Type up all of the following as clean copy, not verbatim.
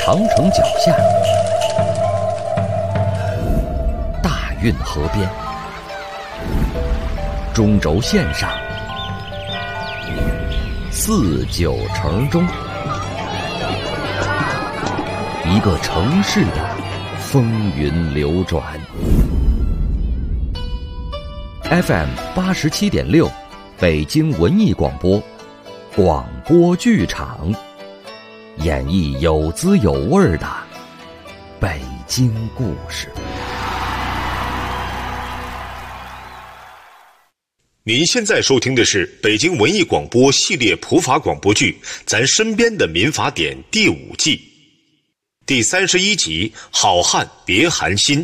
长城脚下，大运河边，中轴线上，四九城中，一个城市的风云流转。FM 87.6，北京文艺广播，广播剧场，演绎有滋有味的北京故事。 您现在收听的是北京文艺广播系列普法广播剧《咱身边的民法典》第5季第31集《好汉别寒心》。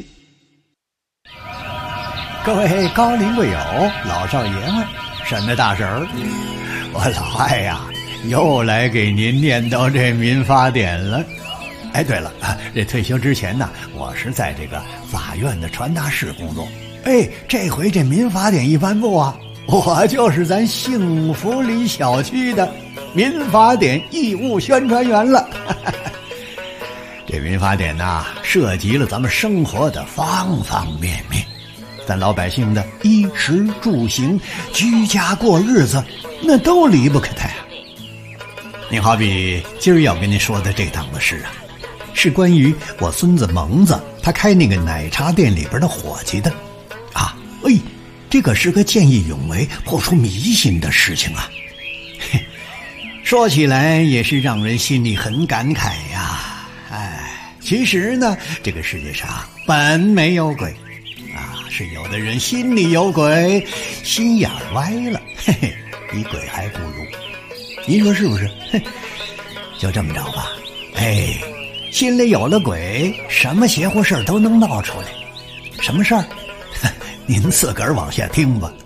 各位高龄贵友、老少爷们、婶子大婶儿，我老艾呀，又来给您念叨这民法典了。哎，对了，这退休之前呢，我是在这个法院的传达室工作。哎，这回这民法典一颁布啊，我就是咱幸福里小区的民法典义务宣传员了。这民法典呐，涉及了咱们生活的方方面面，咱老百姓的衣食住行、居家过日子，那都离不开它呀。你好比今儿要跟您说的这档子事啊，是关于我孙子蒙子他开那个奶茶店里边的伙计的啊。哎，这可是个见义勇为、破除迷信的事情啊。嘿，说起来也是让人心里很感慨呀。哎，其实呢，这个世界上本没有鬼啊，是有的人心里有鬼，心眼歪了，嘿嘿，比鬼还不如。您说是不是？嘿，就这么着吧。哎，心里有了鬼，什么邪乎事都能闹出来。什么事儿？您自个儿往下听吧。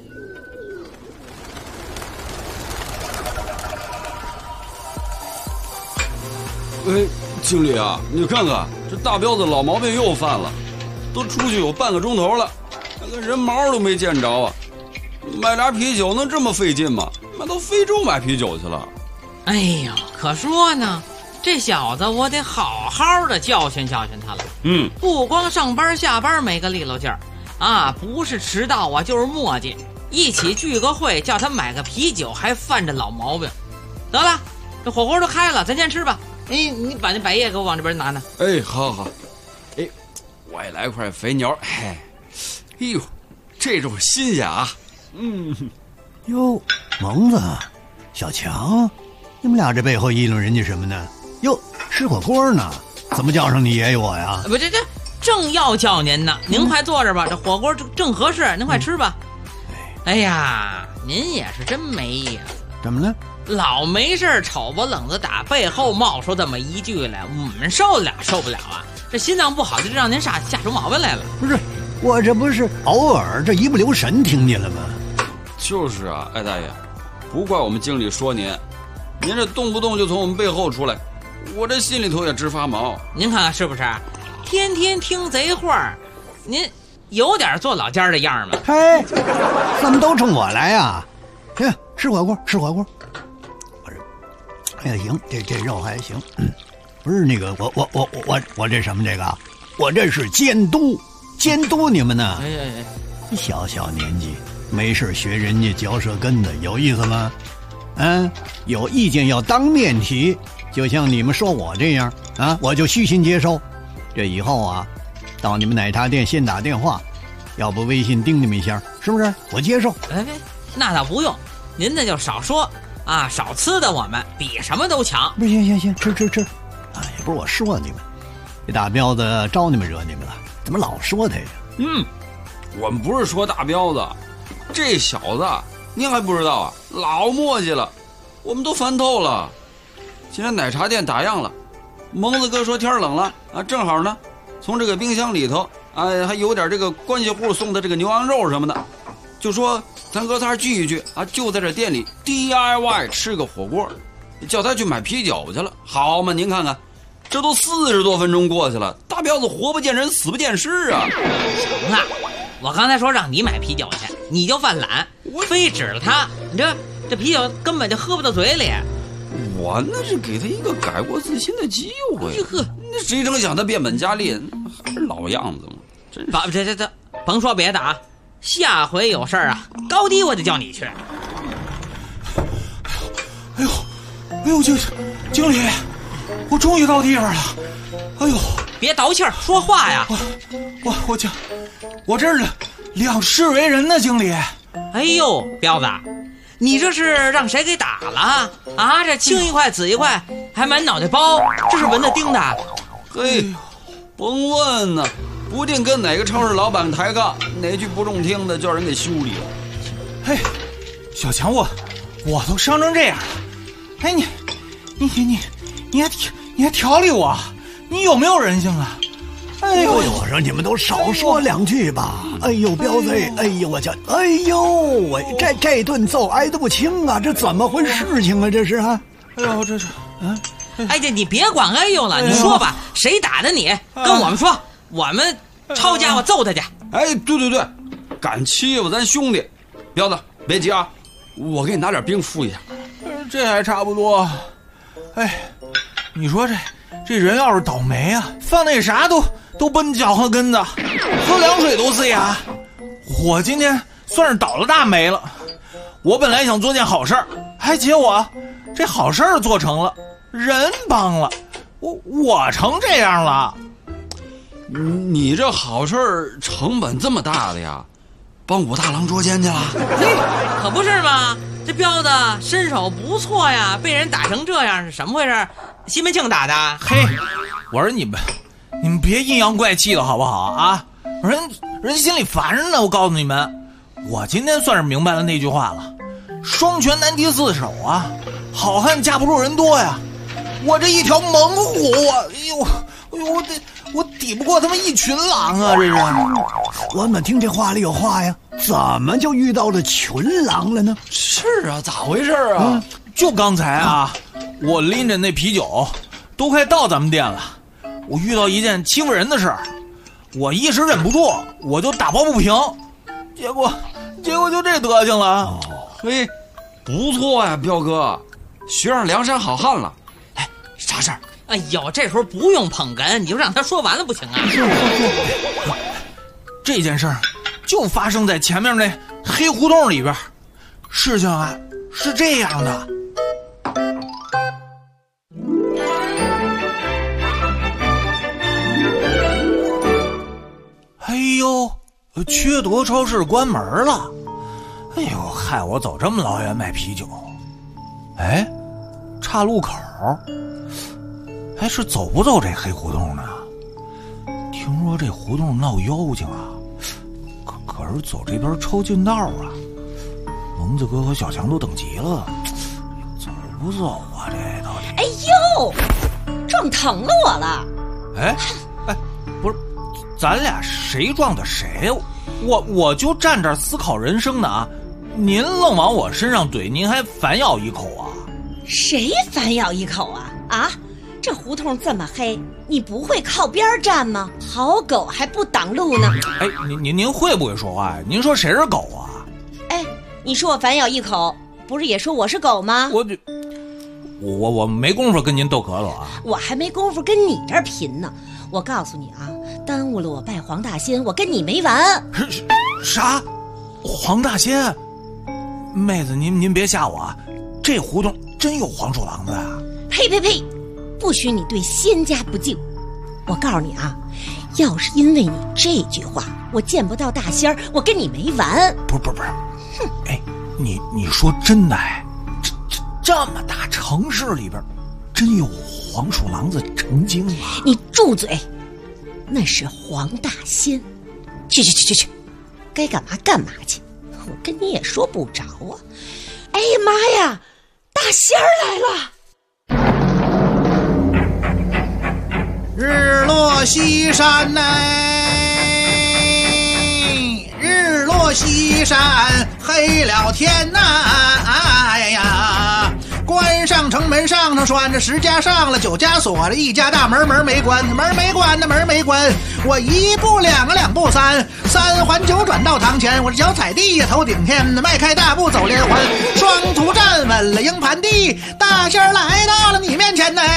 哎，经理啊，你看看这大彪子老毛病又犯了，都出去有半个钟头了，那个人毛都没见着啊！买俩啤酒能这么费劲吗？那到非洲买啤酒去了。 哎呀，可说呢，这小子我得好好的教训教训他了。不光上班下班没个利落劲儿啊，不是迟到啊就是磨叽，一起聚个会叫他买个啤酒还犯着老毛病。得了，这火锅都开了，咱先吃吧。哎，你把那百叶给我往这边拿拿。 哎，好好。哎，我也来块肥牛。哎呦，这肉新鲜啊。 哟，蒙子、小强，你们俩这背后议论人家什么呢？哟，吃火锅呢？怎么叫上你爷爷我呀？ 不，这正要叫您呢，您快坐着吧，这火锅正合适，您快吃吧。哎呀，您也是真没意思。 怎么了？ 老没事瞅不冷子打背后冒出这么一句来，我们受不了啊！这心脏不好就让您下出毛病来了。 不是，我这不是偶尔这一不留神听见了吗？ 就是啊，艾大爷，不怪我们经理说您这动不动就从我们背后出来，我这心里头也直发毛。 您看看是不是？天天听贼话，您有点做老家的样吗？ 嘿，怎么都冲我来呀？哎，吃火锅。哎呀，行，这肉还行。不是那个，我这什么这个，我这是监督你们呢。哎，小年纪没事学人家嚼舌根的，有意思吗？有意见要当面提，就像你们说我这样啊，我就虚心接收。这以后啊，到你们奶茶店先打电话，要不微信叮你们一下，是不是？我接受。 哎，那倒不用，您那就少说啊，少呲的我们比什么都强。 不行，吃啊，也不是我说你们，这大彪子招你们惹你们了，怎么老说他呀？ 我们不是说大彪子，这小子您还不知道啊，老磨叽了，我们都烦透了。今天奶茶店打烊了，蒙子哥说天冷了啊，正好呢，从这个冰箱里头还有点这个关系户送的这个牛羊肉什么的，就说咱哥仨聚一聚啊，就在这店里 DIY 吃个火锅，叫他去买啤酒去了。好嘛，您看看，这都40多分钟过去了，大彪子活不见人，死不见尸啊！ 行了，我刚才说让你买啤酒去，你就犯懒，非指了他，你这啤酒根本就喝不到嘴里。 我那是给他一个改过自新的机会。那谁成想他变本加厉，还是老样子嘛。真是。 这，甭说别的啊，下回有事儿啊，高低我得叫你去。 哎呦，经理，我终于到地方了。哎呦， 别倒气儿，说话呀！ 我这是两世为人呢，经理。 哎呦，彪子，你这是让谁给打了啊？这青一块紫一块，还满脑袋包，这是蚊子叮的。 嘿，甭问呢，不定跟哪个超市老板抬杠，哪句不中听的叫人给修理了。 嘿，小强，我都伤成这样了，哎，你还调理我，你有没有人性啊？哎呦， 我说你们都少说两句吧。哎呦，彪子，哎呦我叫，哎呦喂，这顿揍挨得不轻啊，这怎么回事情啊？这是啊？ 哎呦，这是啊？ 哎，这你别管哎呦了，你说吧，谁打的你？跟我们说，我们抄家伙揍他去。 哎，对，敢欺负咱兄弟，彪子别急啊，我给你拿点冰敷一下。 这还差不多。哎，你说这人要是倒霉啊，放那啥都奔脚后跟子，喝凉水都塞牙。我今天算是倒了大霉了。我本来想做件好事儿，结果这好事儿做成了，人帮了，我成这样了。 你这好事儿成本这么大的呀？帮武大郎捉奸去了？ 可不是吗？这彪子身手不错呀，被人打成这样是什么回事？西门庆打的？ 嘿，我说你们别阴阳怪气的好不好啊？人心里烦着呢。我告诉你们，我今天算是明白了那句话了，双拳难敌四手啊，好汉架不住人多呀。我这一条猛虎啊，我抵不过他们一群狼啊！这是， 我怎么听这话里有话呀？怎么就遇到了群狼了呢？ 是啊，咋回事啊？ 就刚才啊，我拎着那啤酒，都快到咱们店了，我遇到一件欺负人的事儿，我一时忍不住，我就打抱不平，结果就这德行了。 嘿，不错呀，彪哥，学上梁山好汉了。哎，啥事儿？ 哎呦，这时候不用捧哏，你就让他说完了不行啊？ 这件事儿就发生在前面那黑胡同里边。事情啊是这样的。哎呦，缺德超市关门了。哎呦，害我走这么老远买啤酒。哎，岔路口，还是走不走这黑胡同呢？听说这胡同闹妖精啊，可是走这边抄近道啊。蒙子哥和小强都等急了，走不走啊？这到底？ 哎呦，撞疼了我了！ 哎，不是，咱俩谁撞的谁？我就站这儿思考人生呢啊！您愣往我身上怼，您还反咬一口啊？ 谁反咬一口啊？啊！这胡同这么黑，你不会靠边站吗？好狗还不挡路呢！ 哎，您会不会说话呀？您说谁是狗啊？ 哎，你说我反咬一口，不是也说我是狗吗？ 我没工夫跟您斗咳嗽啊！ 我还没工夫跟你这儿贫呢。我告诉你啊，耽误了我拜黄大仙，我跟你没完。 啥？黄大仙？妹子，您别吓我啊！这胡同真有黄鼠狼子啊！ 呸！不许你对仙家不敬！我告诉你啊，要是因为你这句话，我见不到大仙儿，我跟你没完！ 不是，哼！哎，你说真的？哎，这么大城市里边，真有黄鼠狼子成精吗？ 你住嘴！那是黄大仙，去，该干嘛干嘛去！我跟你也说不着啊！哎呀妈呀，大仙儿来了！ 日落西山呐，日落西山黑了天呐，哎呀， 关上城门上头拴着10家上了9家锁了，1家大门没关，门没关的门没关。我1步2个2步3环9转到堂前，我这脚踩地呀头顶天，迈开大步走连环，双足站稳了营盘地，大仙儿来到了你面前呢。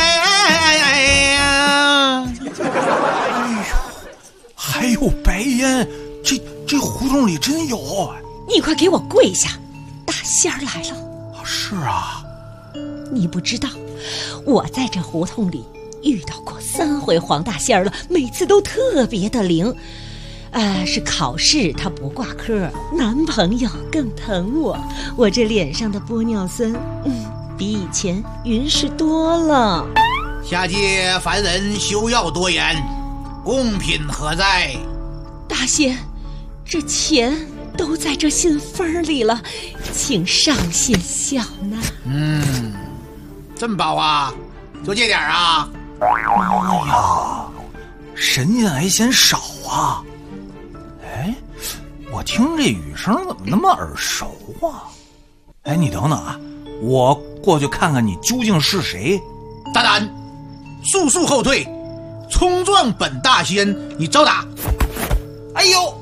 还有白烟，这胡同里真有啊！ 你快给我跪下，大仙儿来了。 是啊， 你不知道，我在这胡同里遇到过3回黄大仙儿了，每次都特别的灵。是考试他不挂科，男朋友更疼我，我这脸上的玻尿酸，比以前匀实多了。 下界凡人休要多言，贡品何在？ 大仙，这钱都在这信封里了，请上信小纳。 珍宝啊，就这点啊？ 哎呀，神仙还嫌少啊！哎，我听这语声怎么那么耳熟啊？哎，你等等啊，我过去看看你究竟是谁。 大胆，速后退，冲撞本大仙，你招打！ 哎呦，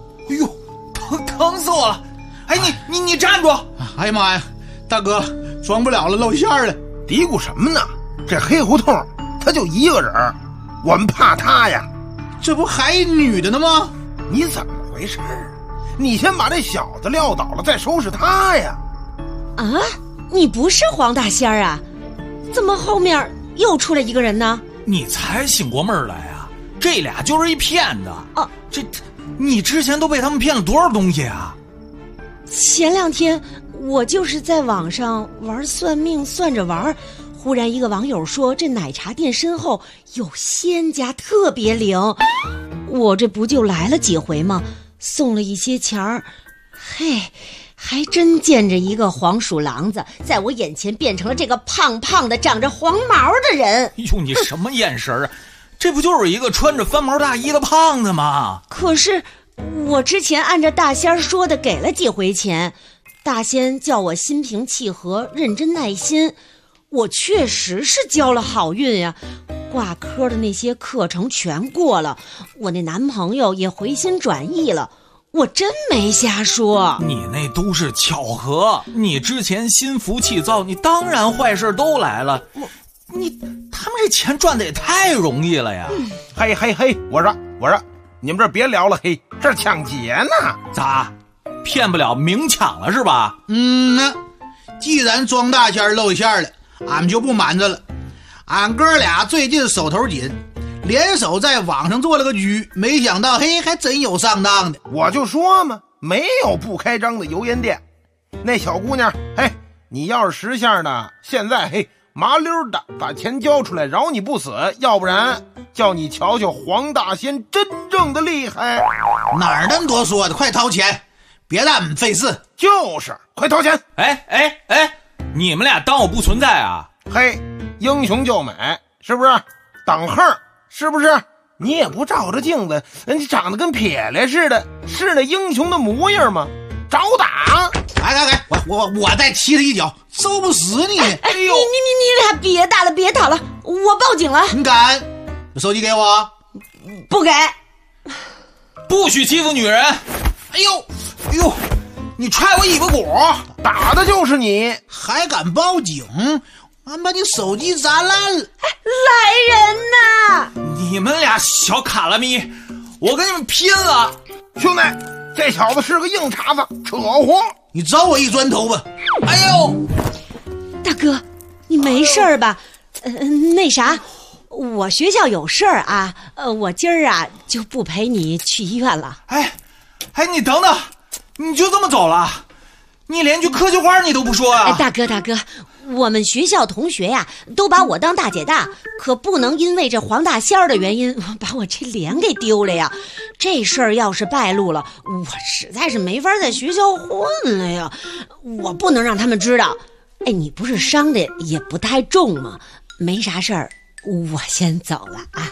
疼死我了！哎，你站住！ 哎呀妈呀，大哥，装不了了，露馅了！ 嘀咕什么呢？这黑胡同他就一个人，我们怕他呀？ 这不还女的呢吗？ 你怎么回事？你先把这小子撂倒了，再收拾他呀！ 啊，你不是黄大仙儿啊？怎么后面又出来一个人呢？ 你才醒过味儿来啊！这俩就是一骗子啊！你之前都被他们骗了多少东西啊？ 前2天我就是在网上玩算命，算着玩，忽然一个网友说这奶茶店身后有仙家，特别灵。我这不就来了几回吗？送了一些钱儿，嘿，还真见着一个黄鼠狼子在我眼前变成了这个胖胖的长着黄毛的人。 哟，你什么眼神啊？这不就是一个穿着翻毛大衣的胖子吗？ 可是我之前按照大仙说的给了几回钱，大仙叫我心平气和，认真耐心，我确实是交了好运呀。挂科的那些课程全过了，我那男朋友也回心转意了，我真没瞎说。 你那都是巧合，你之前心浮气躁，你当然坏事都来了。他们这钱赚的也太容易了呀！ 嘿，我说，你们这别聊了，嘿，这抢劫呢？ 咋，骗不了明抢了是吧？ 既然庄大仙露馅了，俺们就不瞒着了。俺哥俩最近手头紧，联手在网上做了个局，没想到还真有上当的。 我就说嘛，没有不开张的油盐店。那小姑娘，你要是识相呢，现在麻溜的把钱交出来，饶你不死，要不然叫你瞧瞧黄大仙真正的厉害。 哪儿那么多说的，快掏钱，别让俺们费事。 就是快掏钱。 你们俩当我不存在啊？ 英雄救美是不是？挡横是不是？你也不照着镜子，你长得跟撇来似的，是那英雄的模样吗？找打！ 我再踢他一脚，揍不死你！ 你俩别打了，我报警了。 你敢？把手机给我。 不给。 不许欺负女人！ 哎呦， 你踹我尾巴骨， 打的就是你， 还敢报警？俺把你手机砸烂了！ 来人呐！ 你们俩小卡拉咪，我跟你们拼了！ 兄弟，这小子是个硬茬子，扯活！ 你找我一砖头吧！ 哎呦， 大哥，你没事儿吧？那啥，我学校有事儿啊，我今儿啊就不陪你去医院了。 你等等，你就这么走了？你连句客气话你都不说啊？ 大哥，我们学校同学呀，都把我当大姐大，可不能因为这黄大仙儿的原因把我这脸给丢了呀。这事儿要是败露了，我实在是没法在学校混了呀。我不能让他们知道。你不是伤的也不太重吗？没啥事儿，我先走了啊。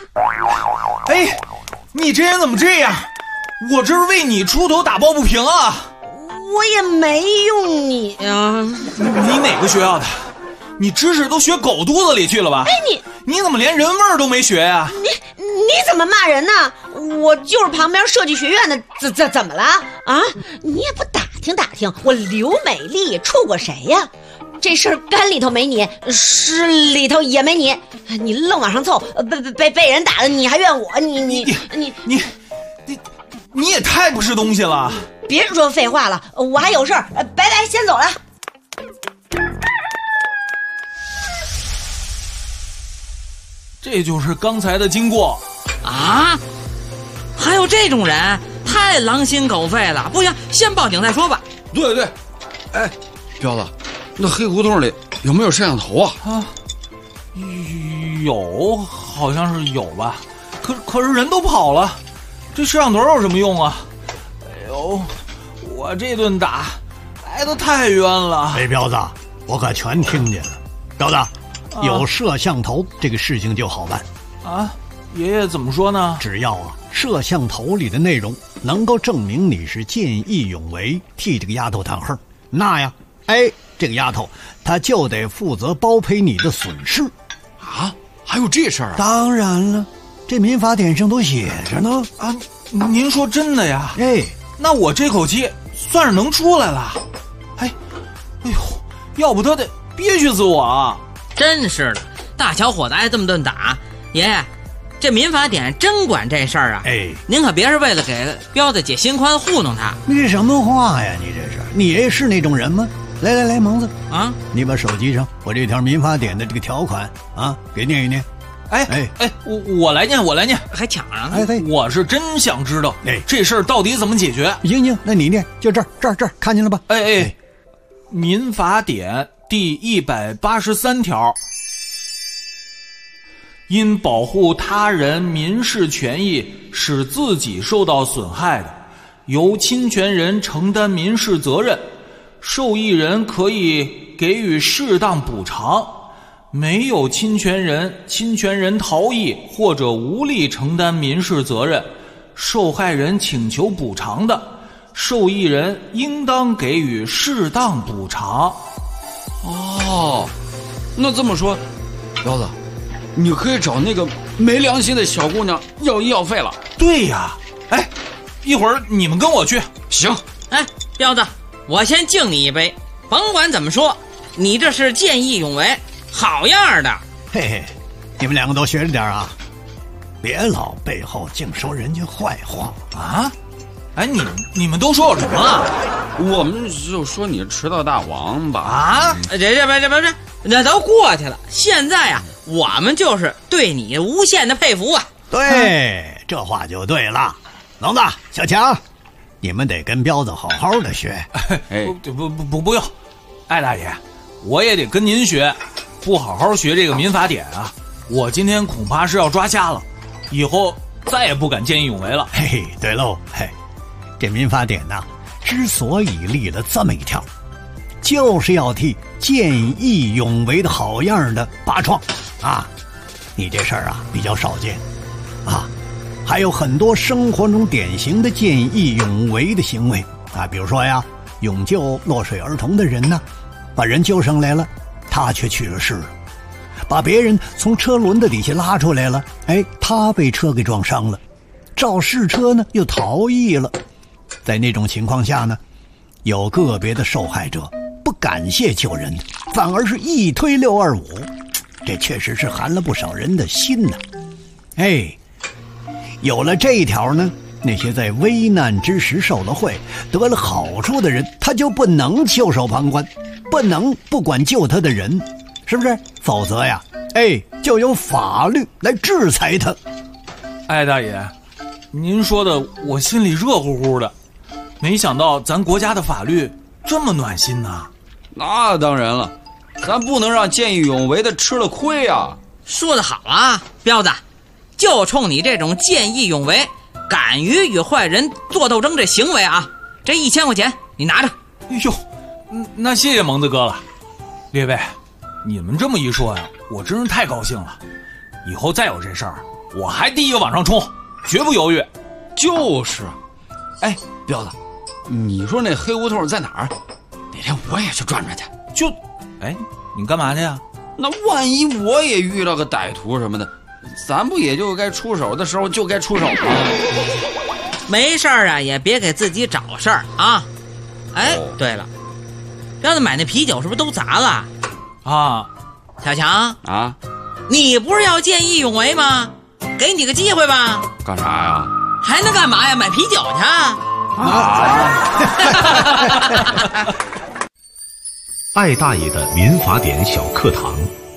你这人怎么这样？我这是为你出头打抱不平啊。 我也没用你啊。 你哪个学校的？ 你知识都学狗肚子里去了吧？ 哎， 你怎么连人味儿都没学呀？ 你怎么骂人呢？我就是旁边设计学院的，怎么了啊？你也不打听打听，我刘美丽处过谁呀？这事儿干里头没你，湿里头也没你，你愣往上凑，被人打了，你还怨我？你也太不是东西了！ 别说废话了，我还有事儿，拜拜，先走了。 这就是刚才的经过啊！还有这种人，太狼心狗肺了！不行，先报警再说吧。 对，哎，彪子，那黑胡同里有没有摄像头啊？ 有，好像是有吧。可是人都跑了，这摄像头有什么用啊？哎呦，我这顿打挨得太冤了。 哎，彪子，我可全听见了。彪子，有摄像头这个事情就好办啊。爷爷怎么说呢？ 只要摄像头里的内容能够证明你是见义勇为替这个丫头挡横，那呀，这个丫头她就得负责包赔你的损失啊。还有这事儿啊？ 当然了，这民法典上都写着呢。 啊，您说真的呀？那我这口气算是能出来了。哎呦，要不他得憋屈死我啊！ 真是的，大小伙子挨这么顿打，爷爷，这民法典真管这事儿啊！您可别是为了给彪子解心宽糊弄他。 你这什么话呀？你这是，你爷爷是那种人吗？来，蒙子啊， 你把手机上我这条民法典的这个条款啊，给念一念。 我来念， 还抢上呢。 我是真想知道，这事儿到底怎么解决？ 行，那你念，就这儿，看见了吧？ 民法典第183条，因保护他人民事权益使自己受到损害的，由侵权人承担民事责任，受益人可以给予适当补偿。没有侵权人逃逸或者无力承担民事责任，受害人请求补偿的，受益人应当给予适当补偿。 哦，那这么说，彪子，你可以找那个没良心的小姑娘要医药费了。 对呀，一会儿你们跟我去。 行。 彪子，我先敬你一杯，甭管怎么说，你这是见义勇为，好样的。 你们两个都学着点啊，别老背后净说人家坏话啊！你们都说我什么了？ 我们就说你迟到大王吧。 啊，这那都过去了。现在啊，我们就是对你无限的佩服啊。 对，这话就对了。聋子、小强，你们得跟彪子好好的学。 不用，艾大爷，我也得跟您学。不好好学这个民法典啊，我今天恐怕是要抓瞎了，以后再也不敢见义勇为了。 对喽，这民法典呐，之所以立了这么一条，就是要替见义勇为的好样的拔创啊。你这事儿啊比较少见啊，还有很多生活中典型的见义勇为的行为啊，比如说呀，勇救落水儿童的人呢，把人救上来了，他却去了世了；把别人从车轮子底下拉出来了，他被车给撞伤了，肇事车呢又逃逸了。在那种情况下呢，有个别的受害者不感谢救人，反而是一推625，这确实是寒了不少人的心呢。有了这一条呢，那些在危难之时受了贿得了好处的人，他就不能袖手旁观，不能不管救他的人，是不是？否则呀，就有法律来制裁他。 艾大爷，您说的我心里热乎乎的，没想到咱国家的法律这么暖心呐。 那当然了，咱不能让见义勇为的吃了亏啊。 说得好啊，彪子，就冲你这种见义勇为、敢于与坏人做斗争这行为啊，这1000块钱你拿着。 那谢谢蒙子哥了。列位，你们这么一说呀，我真是太高兴了。以后再有这事儿，我还第一个往上冲，绝不犹豫。 就是，彪子，你说那黑胡同在哪儿？哪天我也去转转去。 你干嘛去呀？ 那万一我也遇到个歹徒什么的，咱不也就该出手的时候就该出手吗？ 没事儿啊，也别给自己找事儿啊。哎，对了，彪子买那啤酒是不是都砸了啊？ 小强啊， 你不是要见义勇为吗？给你个机会吧。 干啥呀？ 还能干嘛呀？买啤酒去艾大爷的民法典小课堂。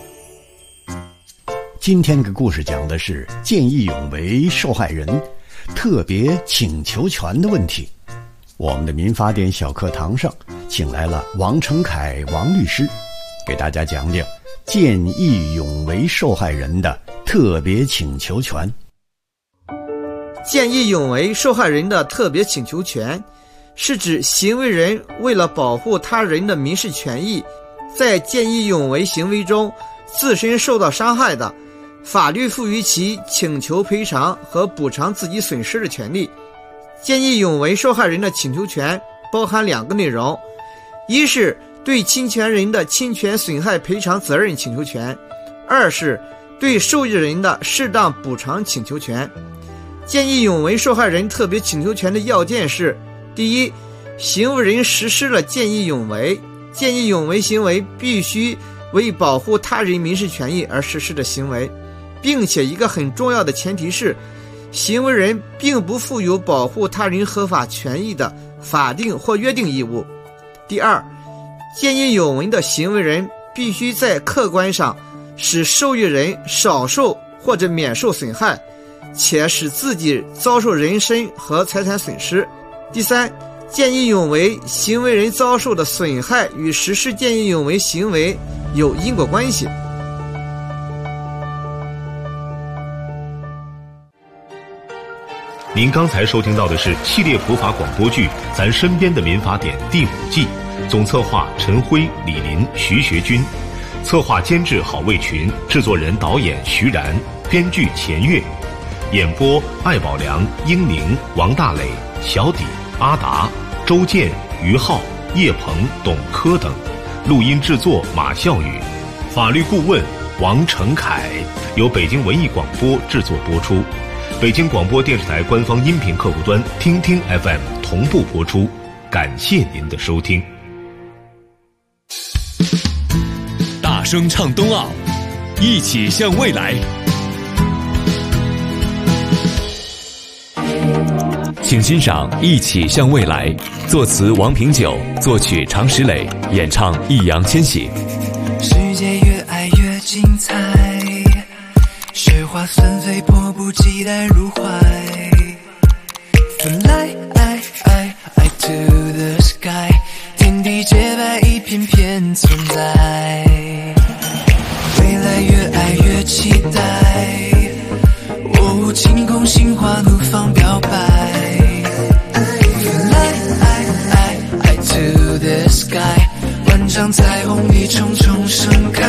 今天的故事讲的是见义勇为受害人特别请求权的问题。我们的民法典小课堂上请来了王成凯王律师，给大家讲讲见义勇为受害人的特别请求权。 见义勇为受害人的特别请求权是指行为人为了保护他人的民事权益，在见义勇为行为中自身受到伤害的，法律赋予其请求赔偿和补偿自己损失的权利。见义勇为受害人的请求权包含2个内容，一是对侵权人的侵权损害赔偿责任请求权，二是对受益人的适当补偿请求权。见义勇为受害人特别请求权的要件是：第一，行为人实施了见义勇为，见义勇为行为必须为保护他人民事权益而实施的行为，并且一个很重要的前提是，行为人并不负有保护他人合法权益的法定或约定义务。第二，见义勇为的行为人必须在客观上使受益人少受或者免受损害，且使自己遭受人身和财产损失。第三，见义勇为行为人遭受的损害与实施见义勇为行为有因果关系。 您刚才收听到的是系列普法广播剧《咱身边的民法典》第5季，总策划陈辉、李林、徐学军，策划监制郝卫群，制作人导演徐然，编剧钱月，演播艾宝良、英宁、王大磊、小底、阿达、周建、于浩、叶鹏、董科等，录音制作马笑宇，法律顾问王成凯，由北京文艺广播制作播出。北京广播电视台官方音频客户端听听 FM 同步播出，感谢您的收听。 大声唱冬奥，一起向未来。请欣赏《一起向未来》，作词王平久，作曲常石磊，演唱易烊千玺。 世界越爱越精彩，雪花纷飞，迫不及待入怀。Fly to the sky， 天地洁白，一片片存在。未来越爱越期待，哦，晴空心花怒放表白。Fly to the sky， 万丈彩虹一重重盛开。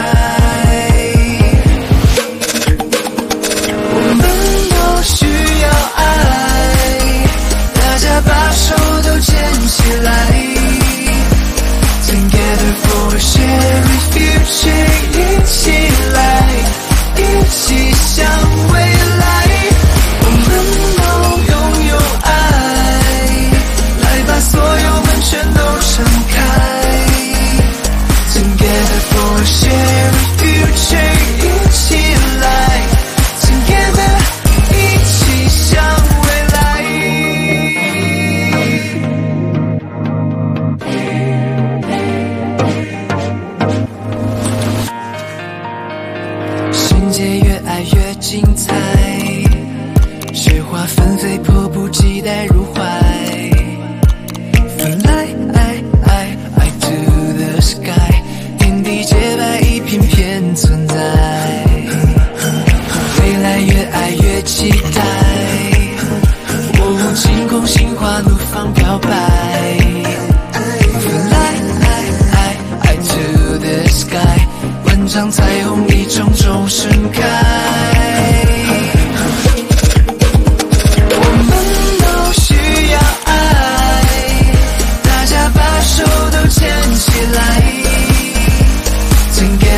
我们都需要爱，大家把手都牵起来。Together for a shared future， 一起来，一起向未来。我们都拥有爱，来把所有门全都敞开。Together for a shared future， 一起来。Together， 一起向未来。世界越爱越精彩，雪花纷飞，迫不及待入怀。Fly to the sky， 天地洁白，一片片存在。未来越爱越期待，哦，晴空心花怒放表白。Fly to the sky， 万丈彩虹一重重盛开。我们都需要爱，大家把手都牵起来。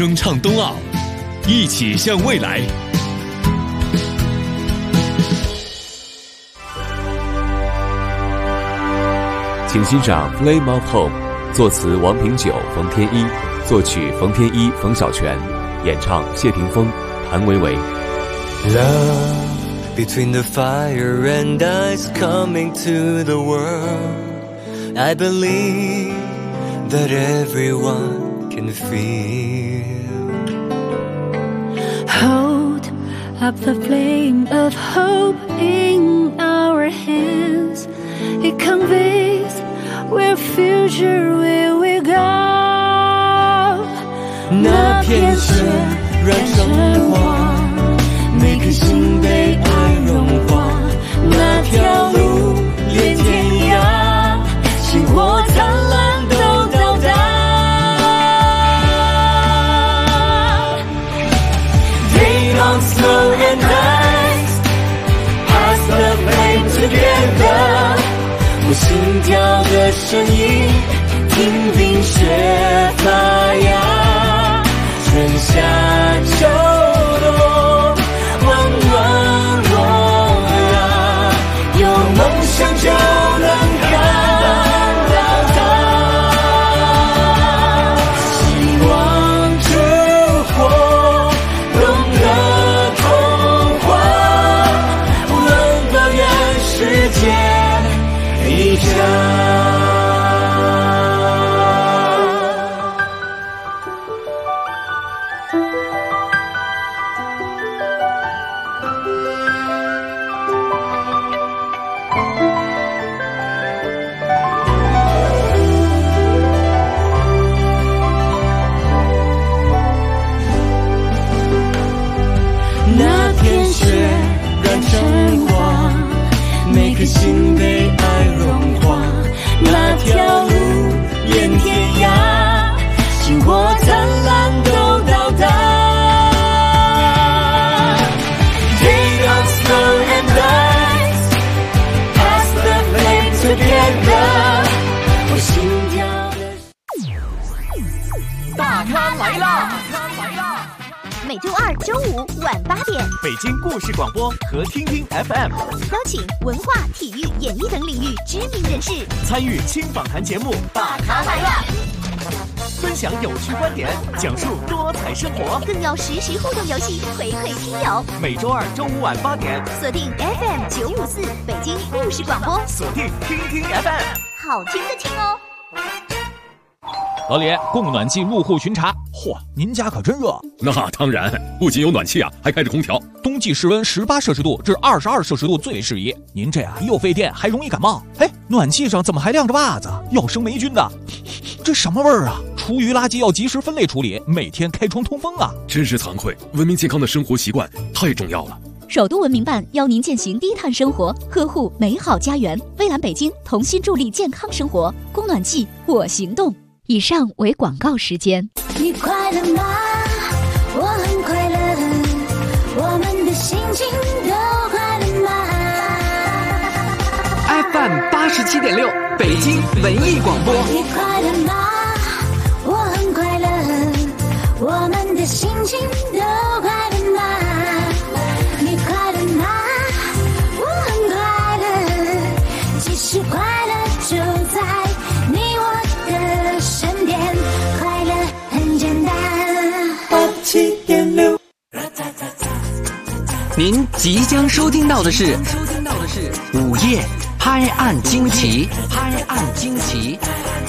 声唱冬奥，一起向未来。请欣赏《Flame of Home》，作词王平久、冯天一，作曲冯天一、冯小泉，演唱谢霆锋、谭维维。 Love between the fire and ice coming to the world. I believe that everyone can feel. Hold up the flame of hope in our hands. It conveys where future will we go. 那片雪染成花，每颗心被爱融化。那条路连天涯，星火灿烂都到达。Rain on snow and ice, pass the flame together. 我心跳的声音，听冰雪发芽，春夏秋冬，温暖我啊，有梦想就能看到它。希望之火，懂得童话，温暖愿世界一家。那片雪染成花，每颗心被爱融化。那条路连天涯，星火灿烂都到达。Rain on snow and ice, pass the flame together. 我心跳的大咖来啦！ 每周二、周五晚8点， 北京故事广播和听听 FM 邀请文化、体育、演艺等领域知名人士参与轻访谈节目《 大咖来啦》， 分享有趣观点，讲述多彩生活， 更有实时互动游戏回馈听友。 每周二、周五晚8点， 锁定 FM 954北京故事广播， 锁定听听 FM， 好听的听哦。 老李，供暖季入户巡查。 嚯，您家可真热。 那当然，不仅有暖气啊，还开着空调。 冬季室温18摄氏度至22摄氏度最适宜。您这又费电，还容易感冒。哎，暖气上怎么还晾着袜子？要生霉菌的。这什么味儿啊？厨余垃圾要及时分类处理，每天开窗通风啊。 真是惭愧，文明健康的生活习惯太重要了。 首都文明办邀您践行低碳生活，呵护美好家园。蔚蓝北京同心助力健康生活，供暖季我行动。以上为广告时间。 你快乐吗？我很快乐，我们的心情都快乐吗 ？FM 87.6，北京文艺广播。 你快乐吗？我很快乐，我们的心情都快乐吗？你快乐吗？我很快乐，其实快乐就在你我的身边，快乐很简单。87.6， 您即将收听到的是午夜拍案惊奇。